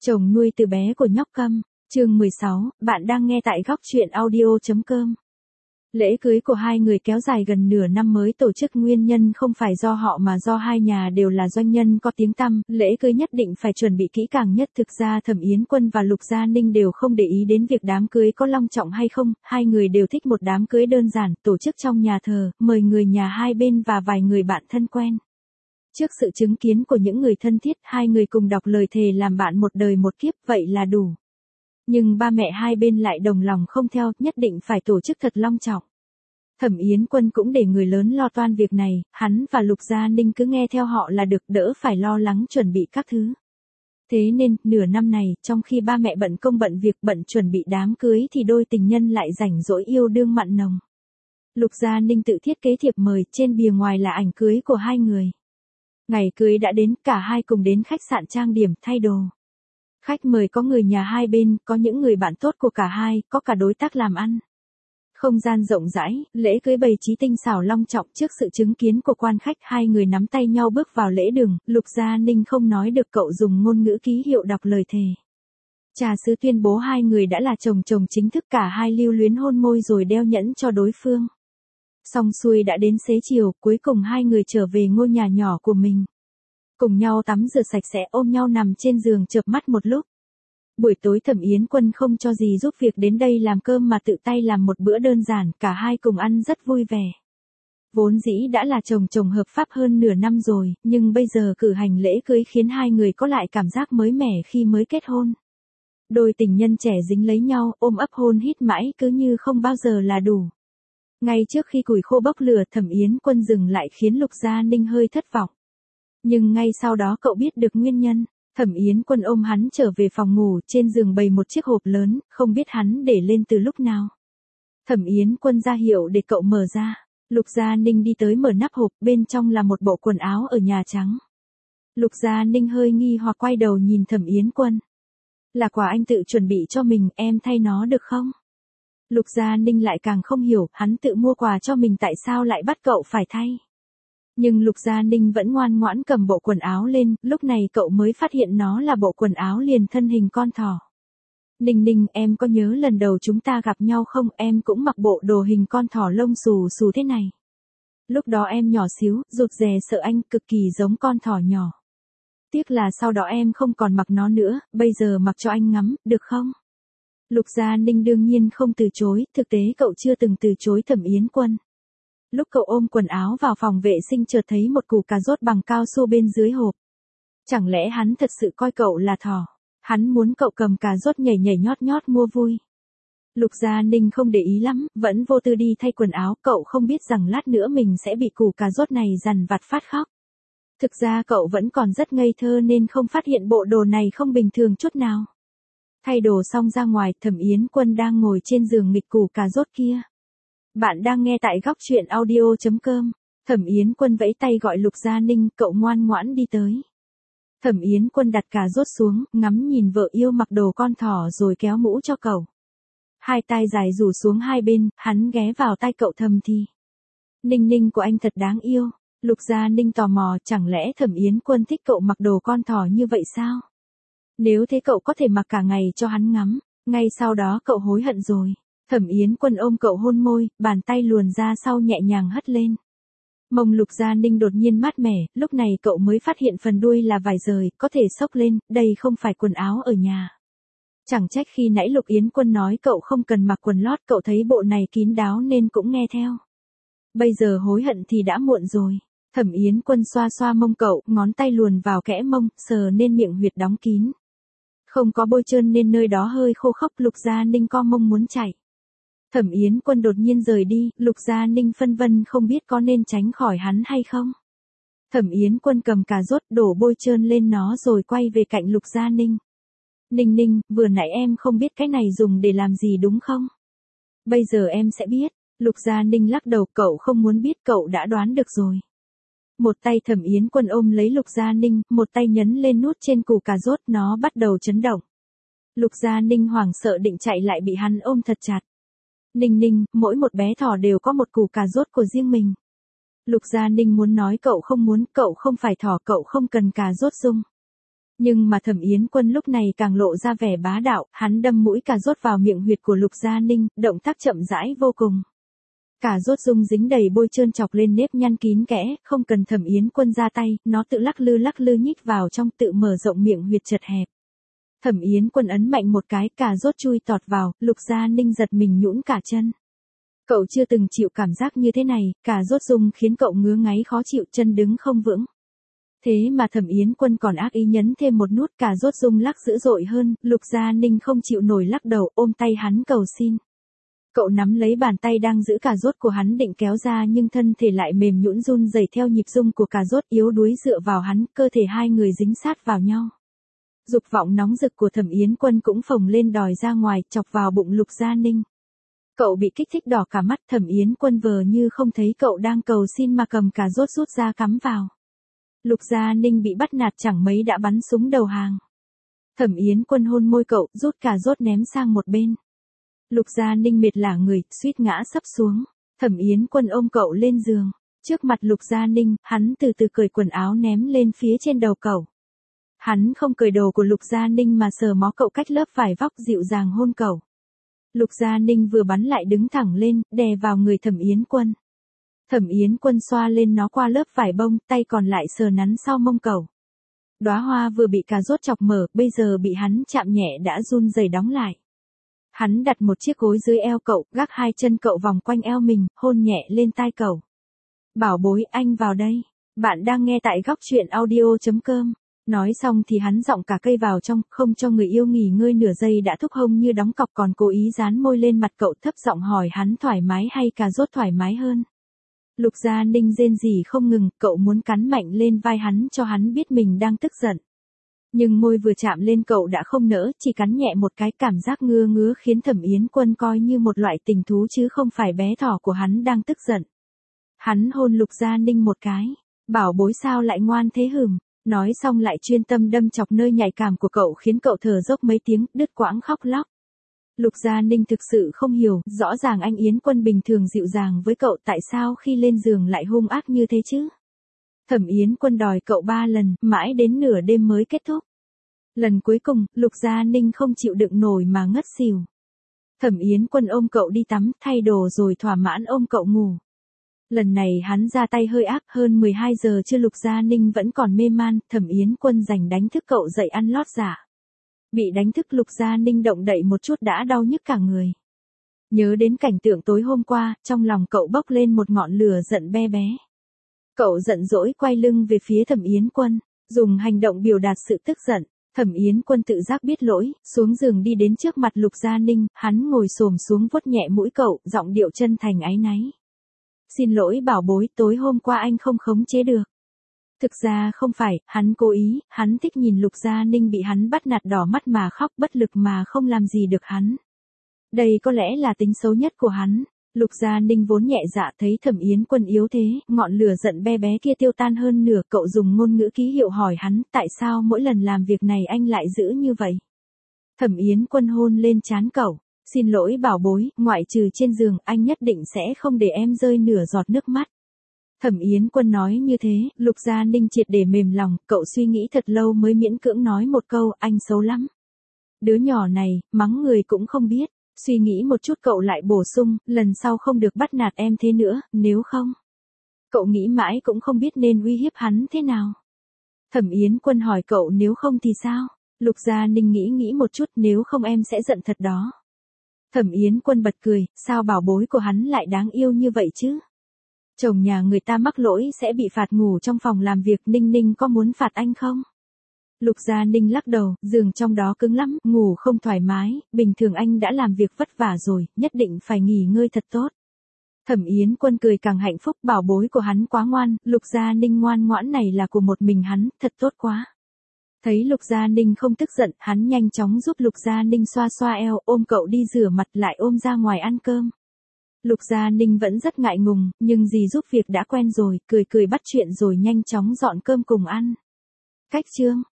Chồng nuôi từ bé của nhóc Câm, chương 16, bạn đang nghe tại góc truyện audio.com. Lễ cưới của hai người kéo dài gần nửa năm mới tổ chức, nguyên nhân không phải do họ mà do hai nhà đều là doanh nhân có tiếng tăm, lễ cưới nhất định phải chuẩn bị kỹ càng nhất. Thực ra Thẩm Yến Quân và Lục Gia Ninh đều không để ý đến việc đám cưới có long trọng hay không, hai người đều thích một đám cưới đơn giản, tổ chức trong nhà thờ, mời người nhà hai bên và vài người bạn thân quen. Trước sự chứng kiến của những người thân thiết, hai người cùng đọc lời thề làm bạn một đời một kiếp, vậy là đủ. Nhưng ba mẹ hai bên lại đồng lòng không theo, nhất định phải tổ chức thật long trọng. Thẩm Yến Quân cũng để người lớn lo toan việc này, hắn và Lục Gia Ninh cứ nghe theo họ là được, đỡ phải lo lắng chuẩn bị các thứ. Thế nên, nửa năm này, trong khi ba mẹ bận công bận việc, bận chuẩn bị đám cưới thì đôi tình nhân lại rảnh rỗi yêu đương mặn nồng. Lục Gia Ninh tự thiết kế thiệp mời, trên bìa ngoài là ảnh cưới của hai người. Ngày cưới đã đến, cả hai cùng đến khách sạn trang điểm, thay đồ. Khách mời có người nhà hai bên, có những người bạn tốt của cả hai, có cả đối tác làm ăn. Không gian rộng rãi, lễ cưới bày trí tinh xảo long trọng. Trước sự chứng kiến của quan khách, hai người nắm tay nhau bước vào lễ đường. Lục Gia Ninh không nói được, cậu dùng ngôn ngữ ký hiệu đọc lời thề. Trà sứ tuyên bố hai người đã là chồng chồng chính thức, cả hai lưu luyến hôn môi rồi đeo nhẫn cho đối phương. Xong xuôi đã đến xế chiều, cuối cùng hai người trở về ngôi nhà nhỏ của mình. Cùng nhau tắm rửa sạch sẽ, ôm nhau nằm trên giường chợp mắt một lúc. Buổi tối Thẩm Yến Quân không cho gì giúp việc đến đây làm cơm mà tự tay làm một bữa đơn giản, cả hai cùng ăn rất vui vẻ. Vốn dĩ đã là chồng chồng hợp pháp hơn nửa năm rồi, nhưng bây giờ cử hành lễ cưới khiến hai người có lại cảm giác mới mẻ khi mới kết hôn. Đôi tình nhân trẻ dính lấy nhau, ôm ấp hôn hít mãi cứ như không bao giờ là đủ. Ngay trước khi củi khô bốc lửa, Thẩm Yến Quân dừng lại khiến Lục Gia Ninh hơi thất vọng. Nhưng ngay sau đó cậu biết được nguyên nhân. Thẩm Yến Quân ôm hắn trở về phòng ngủ, trên giường bày một chiếc hộp lớn, không biết hắn để lên từ lúc nào. Thẩm Yến Quân ra hiệu để cậu mở ra. Lục Gia Ninh đi tới mở nắp hộp, bên trong là một bộ quần áo ở Nhà Trắng. Lục Gia Ninh hơi nghi hoặc quay đầu nhìn Thẩm Yến Quân. Là quà anh tự chuẩn bị cho mình, em thay nó được không? Lục Gia Ninh lại càng không hiểu, hắn tự mua quà cho mình tại sao lại bắt cậu phải thay. Nhưng Lục Gia Ninh vẫn ngoan ngoãn cầm bộ quần áo lên, lúc này cậu mới phát hiện nó là bộ quần áo liền thân hình con thỏ. Ninh Ninh, em có nhớ lần đầu chúng ta gặp nhau không, em cũng mặc bộ đồ hình con thỏ lông xù xù thế này. Lúc đó em nhỏ xíu, rụt rè sợ anh, cực kỳ giống con thỏ nhỏ. Tiếc là sau đó em không còn mặc nó nữa, bây giờ mặc cho anh ngắm, được không? Lục Gia Ninh đương nhiên không từ chối, thực tế cậu chưa từng từ chối Thẩm Yến Quân. Lúc cậu ôm quần áo vào phòng vệ sinh chợt thấy một củ cà rốt bằng cao su bên dưới hộp. Chẳng lẽ hắn thật sự coi cậu là thỏ? Hắn muốn cậu cầm cà rốt nhảy nhảy nhót nhót mua vui. Lục Gia Ninh không để ý lắm, vẫn vô tư đi thay quần áo, cậu không biết rằng lát nữa mình sẽ bị củ cà rốt này dằn vặt phát khóc. Thực ra cậu vẫn còn rất ngây thơ nên không phát hiện bộ đồ này không bình thường chút nào. Thay đồ xong ra ngoài, Thẩm Yến Quân đang ngồi trên giường nghịch củ cà rốt kia. Bạn đang nghe tại góc truyện audio.com. Thẩm Yến Quân vẫy tay gọi Lục Gia Ninh, cậu ngoan ngoãn đi tới. Thẩm Yến Quân đặt cà rốt xuống, ngắm nhìn vợ yêu mặc đồ con thỏ rồi kéo mũ cho cậu. Hai tai dài rủ xuống hai bên, hắn ghé vào tai cậu thầm thì. Ninh Ninh của anh thật đáng yêu. Lục Gia Ninh tò mò, chẳng lẽ Thẩm Yến Quân thích cậu mặc đồ con thỏ như vậy sao? Nếu thế cậu có thể mặc cả ngày cho hắn ngắm, ngay sau đó cậu hối hận rồi. Thẩm Yến Quân ôm cậu hôn môi, bàn tay luồn ra sau nhẹ nhàng hất lên. Mông Lục Gia Ninh đột nhiên mát mẻ, lúc này cậu mới phát hiện phần đuôi là vải rời, có thể xốc lên, đây không phải quần áo ở nhà. Chẳng trách khi nãy Lục Yến Quân nói cậu không cần mặc quần lót, cậu thấy bộ này kín đáo nên cũng nghe theo. Bây giờ hối hận thì đã muộn rồi. Thẩm Yến Quân xoa xoa mông cậu, ngón tay luồn vào kẽ mông, sờ nên miệng huyệt đóng kín. Không có bôi trơn nên nơi đó hơi khô khốc, Lục Gia Ninh co mông muốn chạy. Thẩm Yến Quân đột nhiên rời đi, Lục Gia Ninh phân vân không biết có nên tránh khỏi hắn hay không. Thẩm Yến Quân cầm cà rốt đổ bôi trơn lên nó rồi quay về cạnh Lục Gia Ninh. Ninh Ninh, vừa nãy em không biết cái này dùng để làm gì đúng không? Bây giờ em sẽ biết. Lục Gia Ninh lắc đầu, cậu không muốn biết, cậu đã đoán được rồi. Một tay Thẩm Yến Quân ôm lấy Lục Gia Ninh, một tay nhấn lên nút trên củ cà rốt, nó bắt đầu chấn động. Lục Gia Ninh hoảng sợ định chạy lại bị hắn ôm thật chặt. Ninh Ninh, mỗi một bé thỏ đều có một củ cà rốt của riêng mình. Lục Gia Ninh muốn nói cậu không phải thỏ, cậu không cần cà rốt dung. Nhưng mà Thẩm Yến Quân lúc này càng lộ ra vẻ bá đạo, hắn đâm mũi cà rốt vào miệng huyệt của Lục Gia Ninh, động tác chậm rãi vô cùng. Cà rốt dung dính đầy bôi trơn chọc lên nếp nhăn kín kẽ, không cần Thẩm Yến Quân ra tay, nó tự lắc lư nhích vào trong, tự mở rộng miệng huyệt chật hẹp. Thẩm Yến Quân ấn mạnh một cái, cà rốt chui tọt vào, Lục Gia Ninh giật mình nhũn cả chân. Cậu chưa từng chịu cảm giác như thế này, cà rốt dung khiến cậu ngứa ngáy khó chịu, chân đứng không vững. Thế mà Thẩm Yến Quân còn ác ý nhấn thêm một nút, cà rốt rung lắc dữ dội hơn, Lục Gia Ninh không chịu nổi lắc đầu, ôm tay hắn cầu xin. Cậu nắm lấy bàn tay đang giữ cà rốt của hắn định kéo ra, nhưng thân thể lại mềm nhũn run rẩy theo nhịp rung của cà rốt, yếu đuối dựa vào hắn, cơ thể hai người dính sát vào nhau. Dục vọng nóng rực của Thẩm Yến Quân cũng phồng lên đòi ra ngoài, chọc vào bụng Lục Gia Ninh. Cậu bị kích thích đỏ cả mắt, Thẩm Yến Quân vờ như không thấy cậu đang cầu xin mà cầm cà rốt rút ra cắm vào. Lục Gia Ninh bị bắt nạt chẳng mấy đã bắn súng đầu hàng. Thẩm Yến Quân hôn môi cậu, rút cà rốt ném sang một bên. Lục Gia Ninh mệt lả người, suýt ngã sấp xuống. Thẩm Yến Quân ôm cậu lên giường. Trước mặt Lục Gia Ninh, hắn từ từ cởi quần áo ném lên phía trên đầu cậu. Hắn không cởi đồ của Lục Gia Ninh mà sờ mó cậu cách lớp vải vóc, dịu dàng hôn cậu. Lục Gia Ninh vừa bắn lại đứng thẳng lên, đè vào người Thẩm Yến Quân. Thẩm Yến Quân xoa lên nó qua lớp vải bông, tay còn lại sờ nắn sau mông cậu. Đóa hoa vừa bị cà rốt chọc mở, bây giờ bị hắn chạm nhẹ đã run rẩy đóng lại. Hắn đặt một chiếc gối dưới eo cậu, gác hai chân cậu vòng quanh eo mình, hôn nhẹ lên tai cậu. Bảo bối, anh vào đây. Bạn đang nghe tại góc truyện audio.com. Nói xong thì hắn giọng cả cây vào trong, không cho người yêu nghỉ ngơi nửa giây đã thúc hông như đóng cọc, còn cố ý dán môi lên mặt cậu, thấp giọng hỏi hắn thoải mái hay cà rốt thoải mái hơn. Lục Gia Ninh rên rỉ không ngừng, cậu muốn cắn mạnh lên vai hắn cho hắn biết mình đang tức giận. Nhưng môi vừa chạm lên cậu đã không nỡ, chỉ cắn nhẹ một cái, cảm giác ngứa khiến Thẩm Yến Quân coi như một loại tình thú chứ không phải bé thỏ của hắn đang tức giận. Hắn hôn Lục Gia Ninh một cái. Bảo bối sao lại ngoan thế hừm. Nói xong lại chuyên tâm đâm chọc nơi nhạy cảm của cậu khiến cậu thở dốc mấy tiếng, đứt quãng khóc lóc. Lục Gia Ninh thực sự không hiểu, rõ ràng anh Yến Quân bình thường dịu dàng với cậu, tại sao khi lên giường lại hung ác như thế chứ? Thẩm Yến Quân đòi cậu 3 lần, mãi đến nửa đêm mới kết thúc. Lần cuối cùng, Lục Gia Ninh không chịu đựng nổi mà ngất xỉu. Thẩm Yến Quân ôm cậu đi tắm, thay đồ rồi thỏa mãn ôm cậu ngủ. Lần này hắn ra tay hơi ác, hơn 12 giờ chưa, Lục Gia Ninh vẫn còn mê man, Thẩm Yến Quân giành đánh thức cậu dậy ăn lót giả. Bị đánh thức Lục Gia Ninh động đậy một chút đã đau nhức cả người. Nhớ đến cảnh tượng tối hôm qua, trong lòng cậu bốc lên một ngọn lửa giận be bé. Cậu giận dỗi quay lưng về phía Thẩm Yến Quân, dùng hành động biểu đạt sự tức giận. Thẩm Yến Quân tự giác biết lỗi, xuống giường đi đến trước mặt Lục Gia Ninh, hắn ngồi xổm xuống vuốt nhẹ mũi cậu, giọng điệu chân thành áy náy. Xin lỗi bảo bối, tối hôm qua anh không khống chế được. Thực ra không phải, hắn cố ý, hắn thích nhìn Lục Gia Ninh bị hắn bắt nạt đỏ mắt mà khóc, bất lực mà không làm gì được hắn. Đây có lẽ là tính xấu nhất của hắn. Lục Gia Ninh vốn nhẹ dạ, thấy Thẩm Yến Quân yếu thế, ngọn lửa giận be bé kia tiêu tan hơn nửa, cậu dùng ngôn ngữ ký hiệu hỏi hắn, tại sao mỗi lần làm việc này anh lại giữ như vậy? Thẩm Yến Quân hôn lên trán cậu. Xin lỗi bảo bối, ngoại trừ trên giường, anh nhất định sẽ không để em rơi nửa giọt nước mắt. Thẩm Yến Quân nói như thế, Lục Gia Ninh triệt để mềm lòng, cậu suy nghĩ thật lâu mới miễn cưỡng nói một câu, anh xấu lắm. Đứa nhỏ này, mắng người cũng không biết. Suy nghĩ một chút cậu lại bổ sung, lần sau không được bắt nạt em thế nữa, nếu không. Cậu nghĩ mãi cũng không biết nên uy hiếp hắn thế nào. Thẩm Yến Quân hỏi cậu nếu không thì sao? Lục Gia Ninh nghĩ một chút, nếu không em sẽ giận thật đó. Thẩm Yến Quân bật cười, sao bảo bối của hắn lại đáng yêu như vậy chứ? Chồng nhà người ta mắc lỗi sẽ bị phạt ngủ trong phòng làm việc, Ninh Ninh có muốn phạt anh không? Lục Gia Ninh lắc đầu, giường trong đó cứng lắm, ngủ không thoải mái, bình thường anh đã làm việc vất vả rồi, nhất định phải nghỉ ngơi thật tốt. Thẩm Yến Quân cười càng hạnh phúc, bảo bối của hắn quá ngoan, Lục Gia Ninh ngoan ngoãn này là của một mình hắn, thật tốt quá. Thấy Lục Gia Ninh không tức giận, hắn nhanh chóng giúp Lục Gia Ninh xoa xoa eo, ôm cậu đi rửa mặt lại ôm ra ngoài ăn cơm. Lục Gia Ninh vẫn rất ngại ngùng, nhưng dì giúp việc đã quen rồi, cười bắt chuyện rồi nhanh chóng dọn cơm cùng ăn. Cách chương